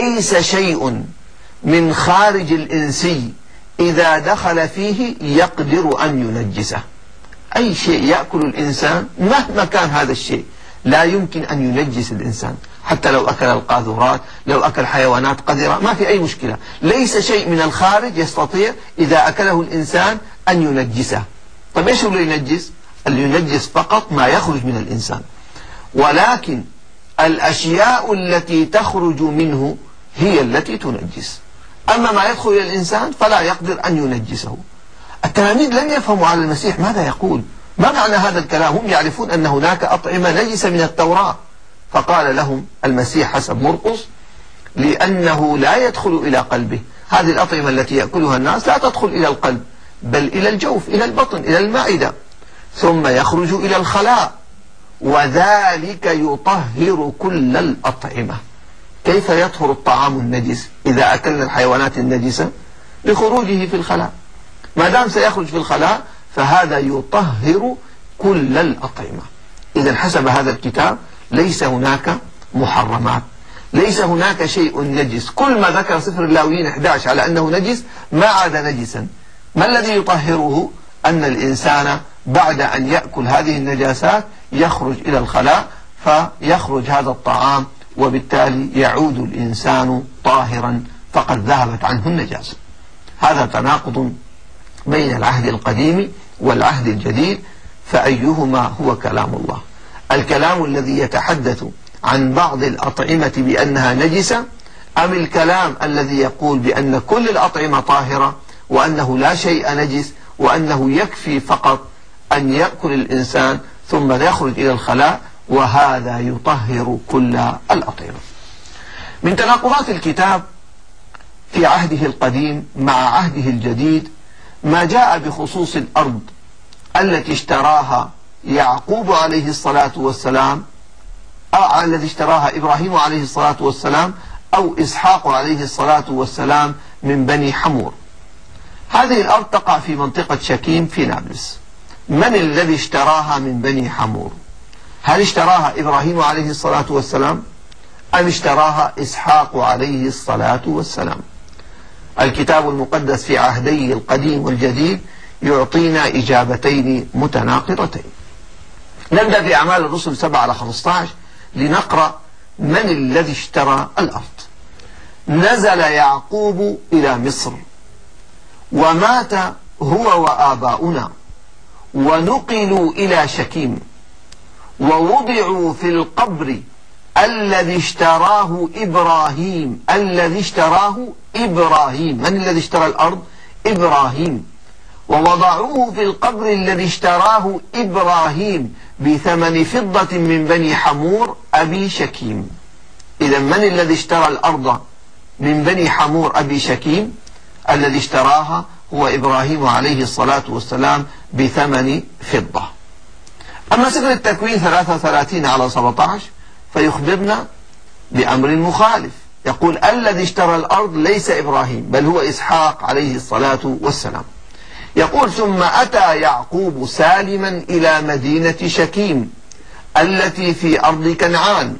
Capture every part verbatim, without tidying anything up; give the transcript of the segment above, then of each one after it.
ليس شيء من خارج الإنسي إذا دخل فيه يقدر أن ينجسه. أي شيء يأكل الإنسان مهما كان هذا الشيء لا يمكن أن ينجس الإنسان، حتى لو أكل القاذورات، لو أكل حيوانات قذرة ما في أي مشكلة. ليس شيء من الخارج يستطيع إذا أكله الإنسان أن ينجسه. طيب إيش هو اللي ينجس؟ اللي ينجس فقط ما يخرج من الإنسان، ولكن الأشياء التي تخرج منه هي التي تنجس. أما ما يدخل إلى الإنسان فلا يقدر أن ينجسه. التلاميذ لم يفهموا على المسيح ماذا يقول، ما معنى هذا الكلام. هم يعرفون أن هناك أطعمة نجسة من التوراة، فقال لهم المسيح حسب مرقس: لأنه لا يدخل إلى قلبه. هذه الأطعمة التي يأكلها الناس لا تدخل إلى القلب بل إلى الجوف، إلى البطن، إلى المعدة، ثم يخرج إلى الخلاء، وذلك يطهر كل الأطعمة. كيف يطهر الطعام النجس إذا أكلنا الحيوانات النجسة؟ لخروجه في الخلاء. ما دام سيخرج في الخلاء فهذا يطهر كل الأطعمة. إذا حسب هذا الكتاب ليس هناك محرمات، ليس هناك شيء نجس. كل ما ذكر سفر اللاويين أحد عشر على أنه نجس ما عاد نجسا. ما الذي يطهره؟ أن الإنسان بعد أن يأكل هذه النجاسات يخرج إلى الخلاء فيخرج هذا الطعام، وبالتالي يعود الإنسان طاهرا فقد ذهبت عنه النجاسة. هذا تناقض بين العهد القديم والعهد الجديد، فأيهما هو كلام الله؟ الكلام الذي يتحدث عن بعض الأطعمة بأنها نجسة، أم الكلام الذي يقول بأن كل الأطعمة طاهرة وأنه لا شيء نجس، وأنه يكفي فقط أن يأكل الإنسان ثم يخرج إلى الخلاء وهذا يطهر كل الأطعمة؟ من تناقضات الكتاب في عهده القديم مع عهده الجديد ما جاء بخصوص الأرض التي اشتراها يعقوب عليه الصلاة والسلام، أو الذي اشتراها إبراهيم عليه الصلاة والسلام، أو إسحاق عليه الصلاة والسلام من بني حمور. هذه الأرض تقع في منطقة شكيم في نابلس. من الذي اشتراها من بني حمور؟ هل اشتراها إبراهيم عليه الصلاة والسلام أم اشتراها إسحاق عليه الصلاة والسلام؟ الكتاب المقدس في عهدي القديم والجديد يعطينا إجابتين متناقضتين. نبدأ في أعمال الرسل سبعة على خمسة عشر لنقرأ من الذي اشترى الأرض. نزل يعقوب إلى مصر ومات هو وآباؤنا ونقلوا إلى شكيم ووضعوا في القبر الذي اشتراه إبراهيم. الذي اشتراه إبراهيم. من الذي اشترى الأرض؟ إبراهيم. ووضعوه في القبر الذي اشتراه إبراهيم بثمن فضة من بني حمور أبي شكيم. إذا من الذي اشترى الأرض من بني حمور أبي شكيم؟ الذي اشتراها هو إبراهيم عليه الصلاة والسلام بثمن فضة. أما سفر التكوين ثلاثة وثلاثين على سبعة عشر فيخبرنا بأمر مخالف، يقول الذي اشترى الأرض ليس إبراهيم بل هو إسحاق عليه الصلاة والسلام. يقول ثم أتى يعقوب سالما إلى مدينة شكيم التي في أرض كنعان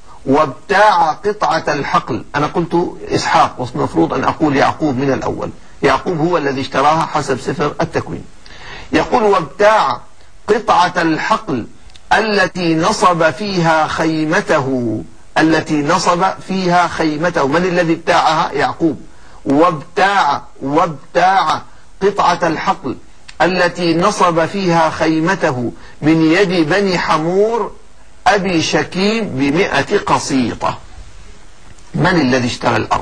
وابتاع قطعة الحقل. أنا قلت إسحاق والمفروض أن أقول يعقوب من الأول. يعقوب هو الذي اشتراها حسب سفر التكوين. يقول وابتاع قطعة الحقل التي نصب فيها خيمته. التي نصب فيها خيمته. من الذي ابتاعها؟ يعقوب. وابتاع وابتاع قطعة الحقل التي نصب فيها خيمته من يد بني حمور أبي شكيم بمئة قسيطة. من الذي اشترى الأرض؟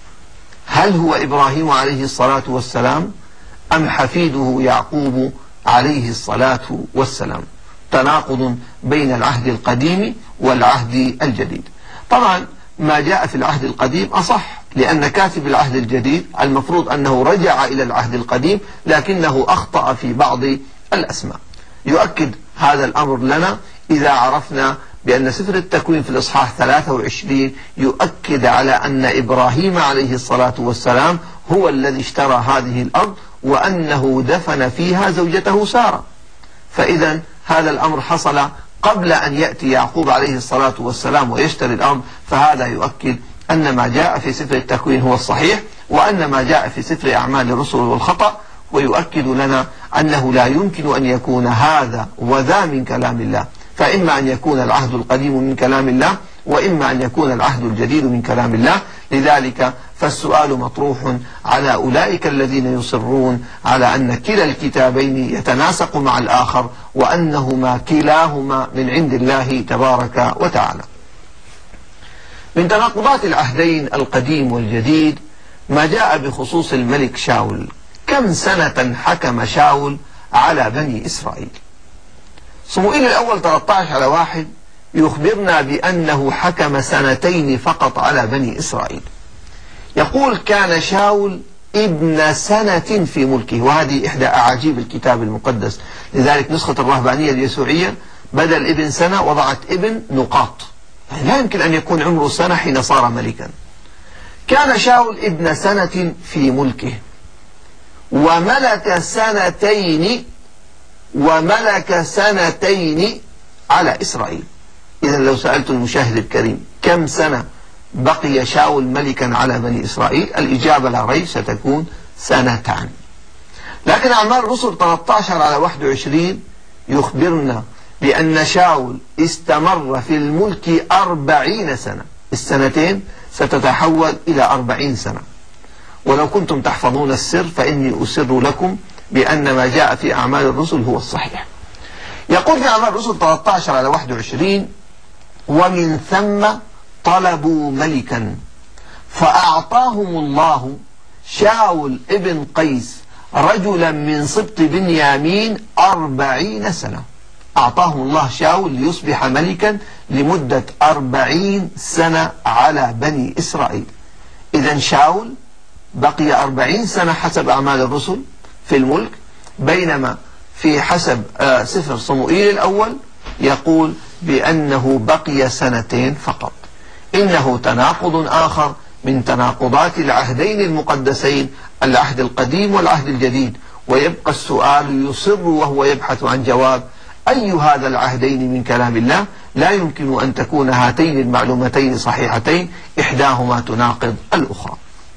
هل هو إبراهيم عليه الصلاة والسلام أم حفيده يعقوب عليه الصلاة والسلام؟ تناقض بين العهد القديم والعهد الجديد. طبعا ما جاء في العهد القديم أصح، لأن كاتب العهد الجديد المفروض أنه رجع إلى العهد القديم لكنه أخطأ في بعض الأسماء. يؤكد هذا الأمر لنا إذا عرفنا بأن سفر التكوين في الإصحاح ثلاثة وعشرين يؤكد على أن إبراهيم عليه الصلاة والسلام هو الذي اشترى هذه الأرض وأنه دفن فيها زوجته سارة. فإذا هذا الأمر حصل قبل أن يأتي يعقوب عليه الصلاة والسلام ويشتري الأرض، فهذا يؤكد أن ما جاء في سفر التكوين هو الصحيح، وأن ما جاء في سفر أعمال الرسل هو الخطأ، ويؤكد لنا أنه لا يمكن أن يكون هذا وذا من كلام الله، فإما أن يكون العهد القديم من كلام الله، وإما أن يكون العهد الجديد من كلام الله. لذلك فالسؤال مطروح على أولئك الذين يصرون على أن كلا الكتابين يتناسق مع الآخر، وأنهما كلاهما من عند الله تبارك وتعالى. من تناقضات العهدين القديم والجديد ما جاء بخصوص الملك شاول. كم سنة حكم شاول على بني إسرائيل؟ صموئيل الأول ثلاثة عشر على واحد يخبرنا بأنه حكم سنتين فقط على بني إسرائيل. يقول كان شاول ابن سنة في ملكه، وهذه إحدى أعاجيب الكتاب المقدس. لذلك نسخة الرهبانية اليسوعية بدل ابن سنة وضعت ابن نقاط، يعني لا يمكن أن يكون عمره سنة حين صار ملكا. كان شاول ابن سنة في ملكه، وملك سنتين وملك سنتين على إسرائيل. إذا لو سألت المشاهد الكريم كم سنة بقي شاول ملكا على بني إسرائيل، الإجابة لا ريب ستكون سنتان. لكن أعمال الرسل ثلاثة عشر على واحد وعشرين يخبرنا بأن شاول استمر في الملك أربعين سنة. السنتين ستتحول إلى أربعين سنة. ولو كنتم تحفظون السر فإني أسر لكم بأن ما جاء في أعمال الرسل هو الصحيح. يقول في أعمال الرسل ثلاثة عشر على واحد وعشرين: ومن ثم طلبوا ملكا فأعطاهم الله شاول ابن قيس رجلا من سبط بنيامين أربعين سنة. أعطاهم الله شاول ليصبح ملكا لمدة أربعين سنة على بني إسرائيل. إذن شاول بقي أربعين سنة حسب أعمال الرسل في الملك، بينما في حسب آه سفر صموئيل الأول يقول بأنه بقي سنتين فقط. إنه تناقض آخر من تناقضات العهدين المقدسين، العهد القديم والعهد الجديد. ويبقى السؤال يصر وهو يبحث عن جواب: أي هذا العهدين من كلام الله؟ لا يمكن أن تكون هاتين المعلومتين صحيحتين، إحداهما تناقض الأخرى.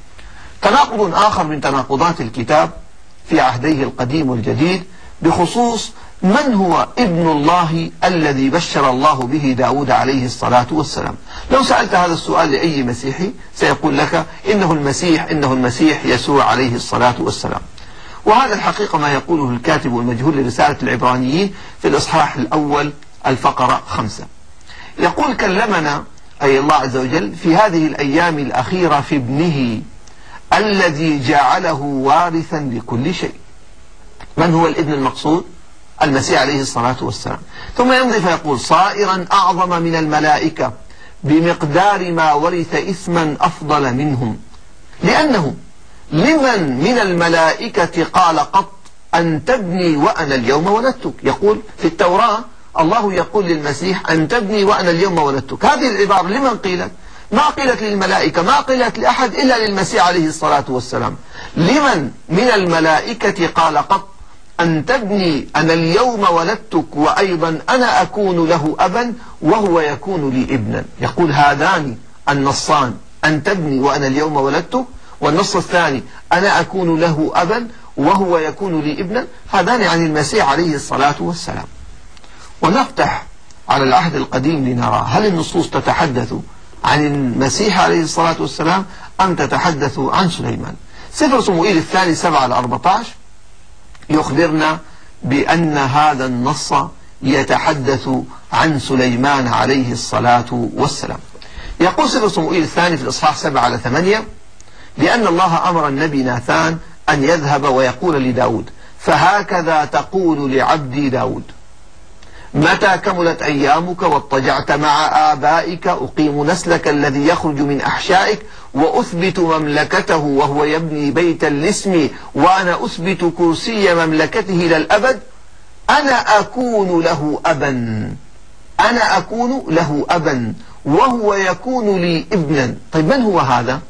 تناقض آخر من تناقضات الكتاب في عهديه القديم والجديد بخصوص من هو ابن الله الذي بشر الله به داود عليه الصلاة والسلام. لو سألت هذا السؤال لأي مسيحي سيقول لك إنه المسيح إنه المسيح يسوع عليه الصلاة والسلام. وهذا الحقيقة ما يقوله الكاتب المجهول لرسالة العبرانيين في الإصحاح الأول الفقرة خمسة. يقول: كلمنا أي الله عز وجل في هذه الأيام الأخيرة في ابنه الذي جعله وارثا لكل شيء. من هو الابن المقصود؟ المسيح عليه الصلاة والسلام. ثم يمضي فيقول: صائرا أعظم من الملائكة بمقدار ما ورث إثما أفضل منهم، لأنه لمن من الملائكة قال قط أن تبني وأنا اليوم ولدتك. يقول في التوراة الله يقول للمسيح أن تبني وأنا اليوم ولدتك. هذه العبارة لمن قيلت؟ ما قيلت للملائكة، ما قيلت لأحد إلا للمسيح عليه الصلاة والسلام. لمن من الملائكة قال قط أن تبني أنا اليوم ولدتك وأيضا أنا أكون له أبا وهو يكون لي ابنا. يقول هذان النصان: أن تبني وأنا اليوم ولدتك، والنص الثاني أنا أكون له أبا وهو يكون لي ابنا، هذان عن المسيح عليه الصلاة والسلام. ونفتح على العهد القديم لنرى هل النصوص تتحدث عن المسيح عليه الصلاة والسلام أم تتحدث عن سليمان. سفر صموئيل الثاني سبعة على أربعة عشر يخبرنا بأن هذا النص يتحدث عن سليمان عليه الصلاة والسلام. يقول سفر صموئيل الثاني في الإصحاح سبعة على ثمانية: لأن الله أمر النبي ناثان أن يذهب ويقول لداود: فهكذا تقول لعبدي داود: متى كملت أيامك واضطجعت مع آبائك أقيم نسلك الذي يخرج من أحشائك وأثبت مملكته وهو يبني بيتا لاسمي وأنا أثبت كرسي مملكته إلى الأبد. أنا أكون له أبا أنا أكون له أبا وهو يكون لي ابنا. طيب من هو هذا؟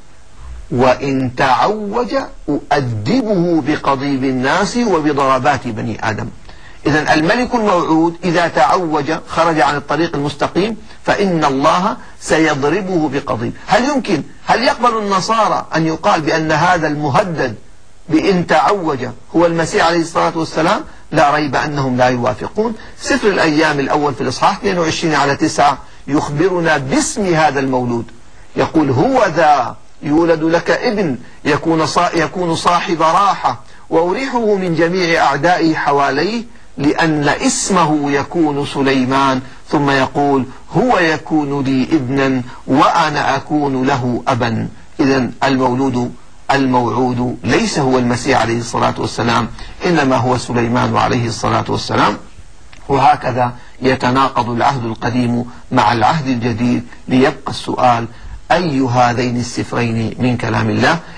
وإن تعوج أؤدبه بقضيب الناس وبضربات بني آدم. إذن الملك الموعود إذا تعوج خرج عن الطريق المستقيم فإن الله سيضربه بقضيب. هل يمكن هل يقبل النصارى أن يقال بأن هذا المهدد بإن تعوج هو المسيح عليه الصلاة والسلام؟ لا ريب أنهم لا يوافقون. سفر الأيام الأول في الإصحاح اثنين وعشرين على تسعة يخبرنا باسم هذا المولود، يقول: هو ذا يولد لك ابن يكون يكون صاحب راحة وأريحه من جميع أعدائه حواليه لأن اسمه يكون سليمان. ثم يقول: هو يكون لي ابنا وأنا أكون له أبا. إذن المولود الموعود ليس هو المسيح عليه الصلاة والسلام، إنما هو سليمان عليه الصلاة والسلام. وهكذا يتناقض العهد القديم مع العهد الجديد، ليبقى السؤال: أي هذين السفرين من كلام الله؟